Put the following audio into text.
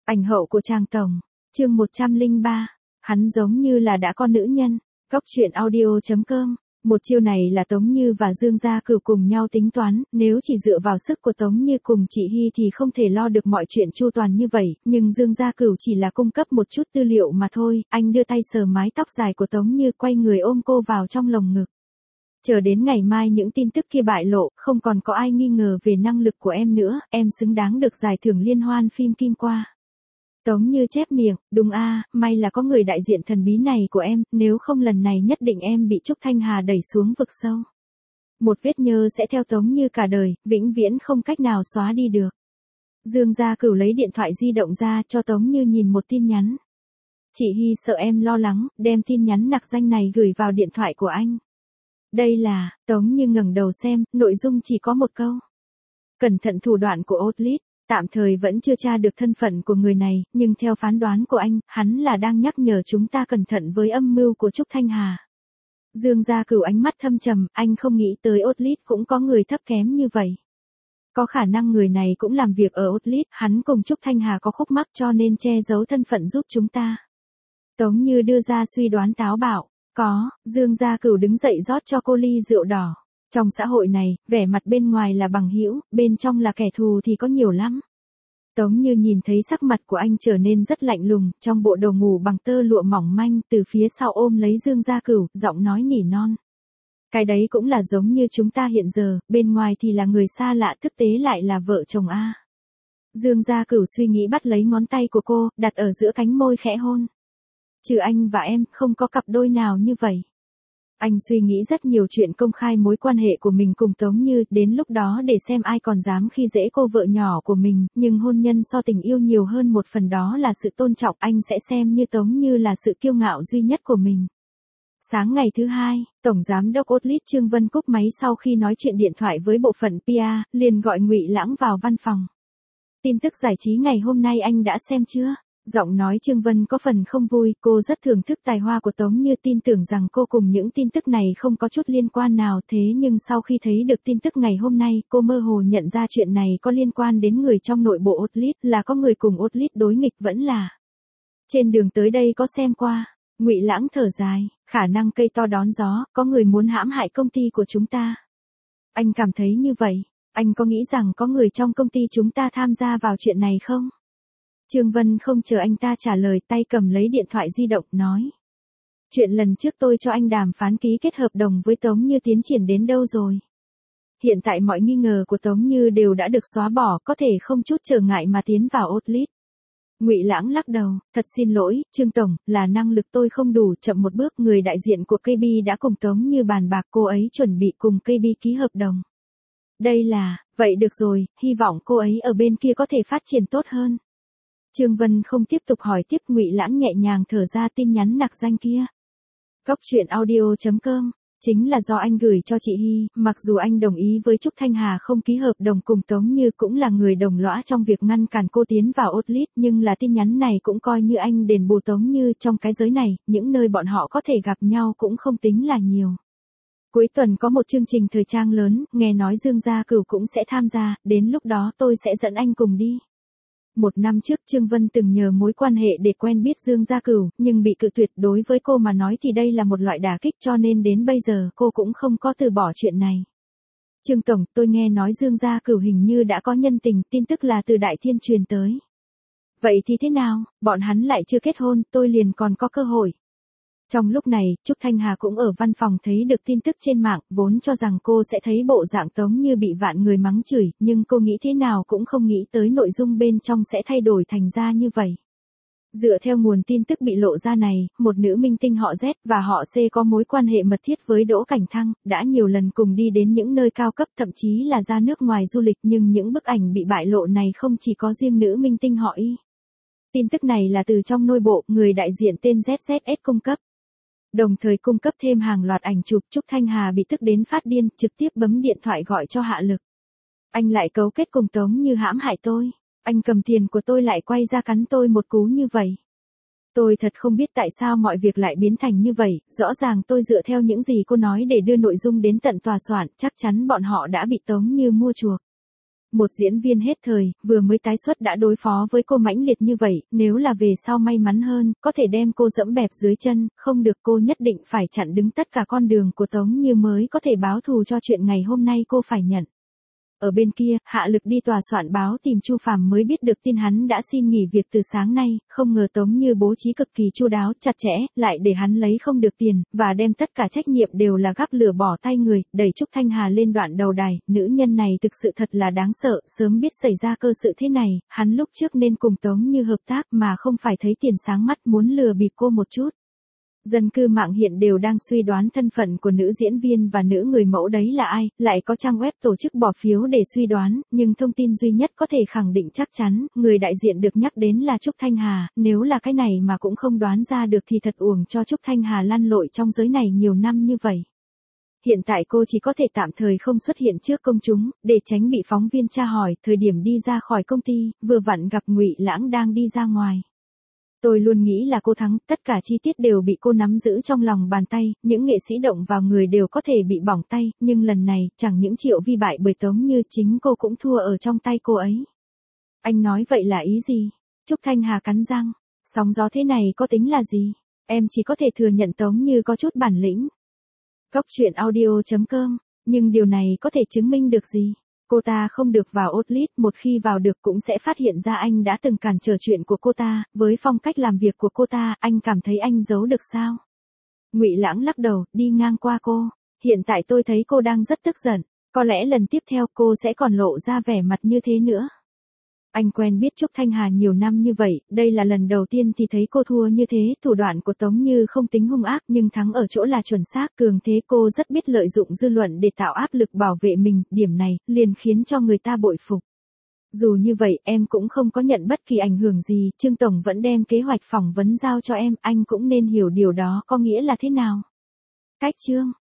Ảnh hậu của Tràng Tổng, chương 103, hắn giống như là đã có nữ nhân, góc truyện audio.com. Một chiêu này là Tống Như và Dương Gia Cửu cùng nhau tính toán, nếu chỉ dựa vào sức của Tống Như cùng chị Hy thì không thể lo được mọi chuyện chu toàn như vậy, nhưng Dương Gia Cửu chỉ là cung cấp một chút tư liệu mà thôi, anh đưa tay sờ mái tóc dài của Tống Như quay người ôm cô vào trong lồng ngực. Chờ đến ngày mai những tin tức kia bại lộ, không còn có ai nghi ngờ về năng lực của em nữa, em xứng đáng được giải thưởng liên hoan phim Kim Qua. Tống Như chép miệng, đúng a, may là có người đại diện thần bí này của em, nếu không lần này nhất định em bị Trúc Thanh Hà đẩy xuống vực sâu. Một vết nhơ sẽ theo Tống Như cả đời, vĩnh viễn không cách nào xóa đi được. Dương Gia Cửu lấy điện thoại di động ra cho Tống Như nhìn một tin nhắn. Chị Hy sợ em lo lắng, đem tin nhắn nặc danh này gửi vào điện thoại của anh. Đây là, Tống Như ngẩng đầu xem, nội dung chỉ có một câu. Cẩn thận thủ đoạn của Otlit. Tạm thời vẫn chưa tra được thân phận của người này, nhưng theo phán đoán của anh, hắn là đang nhắc nhở chúng ta cẩn thận với âm mưu của Trúc Thanh Hà. Dương Gia Cửu ánh mắt thâm trầm, anh không nghĩ tới Otlit cũng có người thấp kém như vậy. Có khả năng người này cũng làm việc ở Otlit, hắn cùng Trúc Thanh Hà có khúc mắc cho nên che giấu thân phận giúp chúng ta. Tống Như đưa ra suy đoán táo bạo, có, Dương Gia Cửu đứng dậy rót cho cô ly rượu đỏ. Trong xã hội này, vẻ mặt bên ngoài là bằng hữu, bên trong là kẻ thù thì có nhiều lắm. Tống Như nhìn thấy sắc mặt của anh trở nên rất lạnh lùng, trong bộ đồ ngủ bằng tơ lụa mỏng manh, từ phía sau ôm lấy Dương Gia Cửu, giọng nói nỉ non. Cái đấy cũng là giống như chúng ta hiện giờ, bên ngoài thì là người xa lạ thực tế lại là vợ chồng a. Dương Gia Cửu suy nghĩ bắt lấy ngón tay của cô, đặt ở giữa cánh môi khẽ hôn. Trừ anh và em, không có cặp đôi nào như vậy. Anh suy nghĩ rất nhiều chuyện công khai mối quan hệ của mình cùng Tống Như, đến lúc đó để xem ai còn dám khi dễ cô vợ nhỏ của mình, nhưng hôn nhân so tình yêu nhiều hơn một phần đó là sự tôn trọng, anh sẽ xem như Tống Như là sự kiêu ngạo duy nhất của mình. Sáng ngày thứ hai, Tổng Giám đốc Otlit Trương Vân cúp máy sau khi nói chuyện điện thoại với bộ phận PR, liền gọi Ngụy Lãng vào văn phòng. Tin tức giải trí ngày hôm nay anh đã xem chưa? Giọng nói Trương Vân có phần không vui, cô rất thưởng thức tài hoa của Tống Như, tin tưởng rằng cô cùng những tin tức này không có chút liên quan nào, thế nhưng sau khi thấy được tin tức ngày hôm nay, cô mơ hồ nhận ra chuyện này có liên quan đến người trong nội bộ Otlit, là có người cùng Otlit đối nghịch vẫn là. Trên đường tới đây có xem qua, Ngụy Lãng thở dài, khả năng cây to đón gió, có người muốn hãm hại công ty của chúng ta. Anh cảm thấy như vậy, anh có nghĩ rằng có người trong công ty chúng ta tham gia vào chuyện này không? Trương Vân không chờ anh ta trả lời, tay cầm lấy điện thoại di động, nói. Chuyện lần trước tôi cho anh đàm phán ký kết hợp đồng với Tống Như tiến triển đến đâu rồi? Hiện tại mọi nghi ngờ của Tống Như đều đã được xóa bỏ, có thể không chút trở ngại mà tiến vào Otlit. Ngụy Lãng lắc đầu, thật xin lỗi, Trương Tổng, là năng lực tôi không đủ, chậm một bước, người đại diện của KB đã cùng Tống Như bàn bạc, cô ấy chuẩn bị cùng KB ký hợp đồng. Đây là, vậy được rồi, hy vọng cô ấy ở bên kia có thể phát triển tốt hơn. Trương Vân không tiếp tục hỏi tiếp, Ngụy Lãng nhẹ nhàng thở ra, tin nhắn nặc danh kia. Góc truyện audio.com, chính là do anh gửi cho chị Hy, mặc dù anh đồng ý với Trúc Thanh Hà không ký hợp đồng cùng Tống Như, cũng là người đồng lõa trong việc ngăn cản cô tiến vào Otlit, nhưng là tin nhắn này cũng coi như anh đền bù Tống Như, trong cái giới này, những nơi bọn họ có thể gặp nhau cũng không tính là nhiều. Cuối tuần có một chương trình thời trang lớn, nghe nói Dương Gia Cửu cũng sẽ tham gia, đến lúc đó tôi sẽ dẫn anh cùng đi. Một năm trước Trương Vân từng nhờ mối quan hệ để quen biết Dương Gia Cửu, nhưng bị cự tuyệt, đối với cô mà nói thì đây là một loại đả kích, cho nên đến bây giờ cô cũng không có từ bỏ chuyện này. Trương Tổng, tôi nghe nói Dương Gia Cửu hình như đã có nhân tình, tin tức là từ Đại Thiên truyền tới. Vậy thì thế nào, bọn hắn lại chưa kết hôn, tôi liền còn có cơ hội. Trong lúc này, Trúc Thanh Hà cũng ở văn phòng thấy được tin tức trên mạng, vốn cho rằng cô sẽ thấy bộ dạng Tống Như bị vạn người mắng chửi, nhưng cô nghĩ thế nào cũng không nghĩ tới nội dung bên trong sẽ thay đổi thành ra như vậy. Dựa theo nguồn tin tức bị lộ ra này, một nữ minh tinh họ Z và họ C có mối quan hệ mật thiết với Đỗ Cảnh Thăng, đã nhiều lần cùng đi đến những nơi cao cấp, thậm chí là ra nước ngoài du lịch, nhưng những bức ảnh bị bại lộ này không chỉ có riêng nữ minh tinh họ Y. Tin tức này là từ trong nội bộ, người đại diện tên ZZS cung cấp. Đồng thời cung cấp thêm hàng loạt ảnh chụp. Trúc Thanh Hà bị tức đến phát điên, trực tiếp bấm điện thoại gọi cho Hạ Lực. Anh lại cấu kết cùng Tống Như hãm hại tôi. Anh cầm tiền của tôi lại quay ra cắn tôi một cú như vậy. Tôi thật không biết tại sao mọi việc lại biến thành như vậy, rõ ràng tôi dựa theo những gì cô nói để đưa nội dung đến tận tòa soạn, chắc chắn bọn họ đã bị Tống Như mua chuộc. Một diễn viên hết thời, vừa mới tái xuất đã đối phó với cô mãnh liệt như vậy, nếu là về sau may mắn hơn, có thể đem cô dẫm bẹp dưới chân, không được cô nhất định phải chặn đứng tất cả con đường của Tống Như mới có thể báo thù cho chuyện ngày hôm nay cô phải nhận. Ở bên kia, Hạ Lực đi tòa soạn báo tìm Chu Phàm mới biết được tin hắn đã xin nghỉ việc từ sáng nay, không ngờ Tống Như bố trí cực kỳ chu đáo, chặt chẽ, lại để hắn lấy không được tiền, và đem tất cả trách nhiệm đều là gắp lửa bỏ tay người, đẩy Trúc Thanh Hà lên đoạn đầu đài, nữ nhân này thực sự thật là đáng sợ, sớm biết xảy ra cơ sự thế này, hắn lúc trước nên cùng Tống Như hợp tác mà không phải thấy tiền sáng mắt muốn lừa bịp cô một chút. Dân cư mạng hiện đều đang suy đoán thân phận của nữ diễn viên và nữ người mẫu đấy là ai, lại có trang web tổ chức bỏ phiếu để suy đoán, nhưng thông tin duy nhất có thể khẳng định chắc chắn, người đại diện được nhắc đến là Trúc Thanh Hà, nếu là cái này mà cũng không đoán ra được thì thật uổng cho Trúc Thanh Hà lăn lội trong giới này nhiều năm như vậy. Hiện tại cô chỉ có thể tạm thời không xuất hiện trước công chúng, để tránh bị phóng viên tra hỏi, thời điểm đi ra khỏi công ty, vừa vặn gặp Ngụy Lãng đang đi ra ngoài. Tôi luôn nghĩ là cô thắng, tất cả chi tiết đều bị cô nắm giữ trong lòng bàn tay, những nghệ sĩ động vào người đều có thể bị bỏng tay, nhưng lần này, chẳng những Triệu Vi bại bởi Tống Như, chính cô cũng thua ở trong tay cô ấy. Anh nói vậy là ý gì? Trúc Thanh Hà cắn răng, sóng gió thế này có tính là gì? Em chỉ có thể thừa nhận Tống Như có chút bản lĩnh. Góc truyện audio.com, nhưng điều này có thể chứng minh được gì? Cô ta không được vào Hotlit, một khi vào được cũng sẽ phát hiện ra anh đã từng cản trở chuyện của cô ta, với phong cách làm việc của cô ta, anh cảm thấy anh giấu được sao? Ngụy Lãng lắc đầu, đi ngang qua cô. Hiện tại tôi thấy cô đang rất tức giận, có lẽ lần tiếp theo cô sẽ còn lộ ra vẻ mặt như thế nữa. Anh quen biết Trúc Thanh Hà nhiều năm như vậy, đây là lần đầu tiên thì thấy cô thua như thế, thủ đoạn của Tống Như không tính hung ác nhưng thắng ở chỗ là chuẩn xác, cường thế, cô rất biết lợi dụng dư luận để tạo áp lực bảo vệ mình, điểm này liền khiến cho người ta bội phục. Dù như vậy, em cũng không có nhận bất kỳ ảnh hưởng gì, Trương Tổng vẫn đem kế hoạch phỏng vấn giao cho em, anh cũng nên hiểu điều đó có nghĩa là thế nào. Cách Trương